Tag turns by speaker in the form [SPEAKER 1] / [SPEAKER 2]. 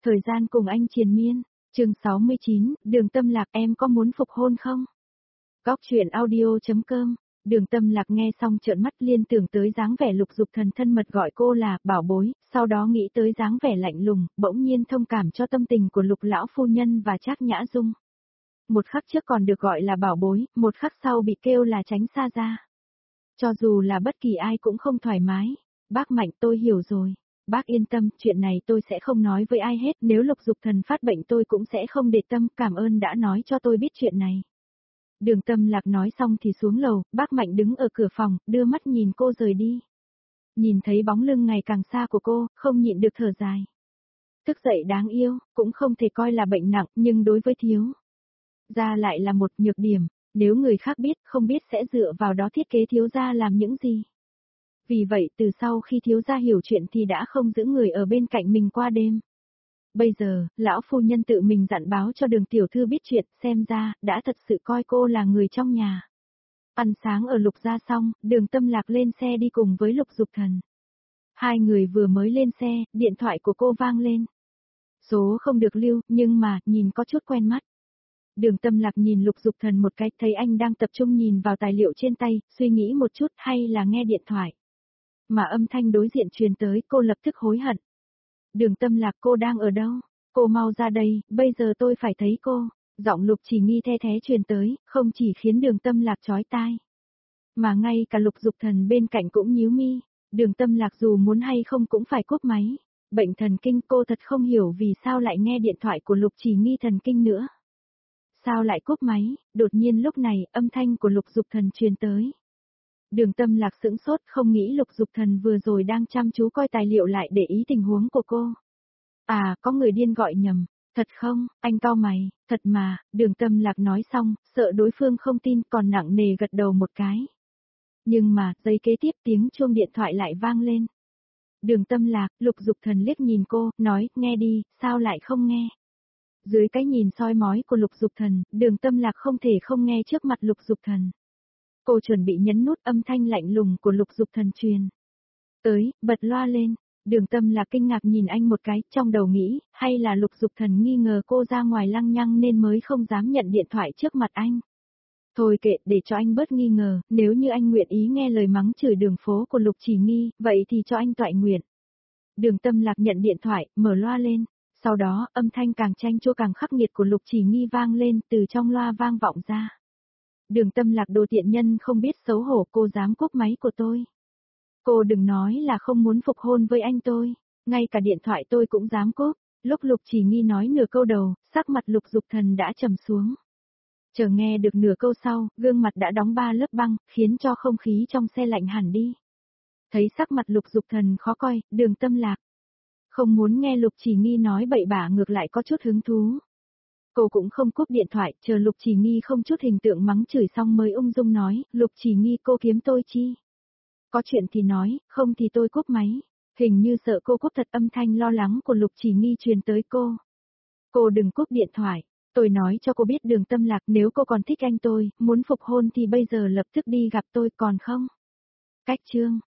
[SPEAKER 1] Thời gian cùng anh triền miên. Chương 69, Đường Tâm Lạc em có muốn phục hôn không? Góc truyện audio.com. Đường Tâm Lạc nghe xong trợn mắt liên tưởng tới dáng vẻ Lục Dục Thần thân mật gọi cô là bảo bối, sau đó nghĩ tới dáng vẻ lạnh lùng, bỗng nhiên thông cảm cho tâm tình của Lục lão phu nhân và Trác Nhã Dung. Một khắc trước còn được gọi là bảo bối, một khắc sau bị kêu là tránh xa ra. Cho dù là bất kỳ ai cũng không thoải mái. Bác Mạnh, tôi hiểu rồi. Bác yên tâm, chuyện này tôi sẽ không nói với ai hết, nếu Lục Dục Thần phát bệnh tôi cũng sẽ không để tâm, cảm ơn đã nói cho tôi biết chuyện này. Đường Tâm Lạc nói xong thì xuống lầu, bác Mạnh đứng ở cửa phòng, đưa mắt nhìn cô rời đi. Nhìn thấy bóng lưng ngày càng xa của cô, không nhịn được thở dài. Thức dậy đáng yêu, cũng không thể coi là bệnh nặng, nhưng đối với thiếu gia lại là một nhược điểm, nếu người khác biết, không biết sẽ dựa vào đó thiết kế thiếu gia làm những gì. Vì vậy từ sau khi thiếu gia hiểu chuyện thì đã không giữ người ở bên cạnh mình qua đêm. Bây giờ, lão phu nhân tự mình dặn báo cho Đường tiểu thư biết chuyện, xem ra, đã thật sự coi cô là người trong nhà. Ăn sáng ở Lục gia xong, Đường Tâm Lạc lên xe đi cùng với Lục Dục Thần. Hai người vừa mới lên xe, điện thoại của cô vang lên. Số không được lưu, nhưng mà, nhìn có chút quen mắt. Đường Tâm Lạc nhìn Lục Dục Thần một cái, thấy anh đang tập trung nhìn vào tài liệu trên tay, suy nghĩ một chút hay là nghe điện thoại. Mà âm thanh đối diện truyền tới, cô lập tức hối hận. Đường Tâm Lạc, cô đang ở đâu? Cô mau ra đây, bây giờ tôi phải thấy cô. Giọng Lục Chỉ Nghi the thé truyền tới, không chỉ khiến Đường Tâm Lạc chói tai, mà ngay cả Lục Dục Thần bên cạnh cũng nhíu mi. Đường Tâm Lạc dù muốn hay không cũng phải cúp máy. Bệnh thần kinh, cô thật không hiểu vì sao lại nghe điện thoại của Lục Chỉ Nghi thần kinh nữa. Sao lại cúp máy? Đột nhiên lúc này, âm thanh của Lục Dục Thần truyền tới. Đường Tâm Lạc sững sốt, không nghĩ Lục Dục Thần vừa rồi đang chăm chú coi tài liệu lại để ý tình huống của cô. À, có người điên gọi nhầm. Thật không? Anh cau mày. Thật mà. Đường Tâm Lạc nói xong, sợ đối phương không tin, còn nặng nề gật đầu một cái. Nhưng mà, giây kế tiếp tiếng chuông điện thoại lại vang lên. Đường Tâm Lạc, Lục Dục Thần liếc nhìn cô, nói, nghe đi, sao lại không nghe? Dưới cái nhìn soi mói của Lục Dục Thần, Đường Tâm Lạc không thể không nghe trước mặt Lục Dục Thần. Cô chuẩn bị nhấn nút, âm thanh lạnh lùng của Lục Dục Thần truyền tới, bật loa lên. Đường Tâm Lạc kinh ngạc nhìn anh một cái, trong đầu nghĩ, hay là Lục Dục Thần nghi ngờ cô ra ngoài lăng nhăng nên mới không dám nhận điện thoại trước mặt anh. Thôi kệ, để cho anh bớt nghi ngờ, nếu như anh nguyện ý nghe lời mắng chửi đường phố của Lục Chỉ Nghi, vậy thì cho anh toại nguyện. Đường Tâm Lạc nhận điện thoại, mở loa lên. Sau đó, âm thanh càng chanh chua càng khắc nghiệt của Lục Chỉ Nghi vang lên, từ trong loa vang vọng ra. Đường Tâm Lạc, đồ tiện nhân không biết xấu hổ, cô dám cúp máy của tôi. Cô đừng nói là không muốn phục hôn với anh tôi, ngay cả điện thoại tôi cũng dám cúp. Lúc Lục Chỉ Nghi nói nửa câu đầu, sắc mặt Lục Dục Thần đã trầm xuống. Chờ nghe được nửa câu sau, gương mặt đã đóng 3 lớp băng, khiến cho không khí trong xe lạnh hẳn đi. Thấy sắc mặt Lục Dục Thần khó coi, Đường Tâm Lạc không muốn nghe Lục Chỉ Nghi nói bậy bạ, ngược lại có chút hứng thú. Cô cũng không cúp điện thoại, chờ Lục Chỉ Nghi không chút hình tượng mắng chửi xong mới ung dung nói, Lục Chỉ Nghi, cô kiếm tôi chi? Có chuyện thì nói, không thì tôi cúp máy. Hình như sợ cô cúp thật, âm thanh lo lắng của Lục Chỉ Nghi truyền tới cô. Cô đừng cúp điện thoại, tôi nói cho cô biết Đường Tâm Lạc, nếu cô còn thích anh tôi, muốn phục hôn thì bây giờ lập tức đi gặp tôi, còn không? Cách chương.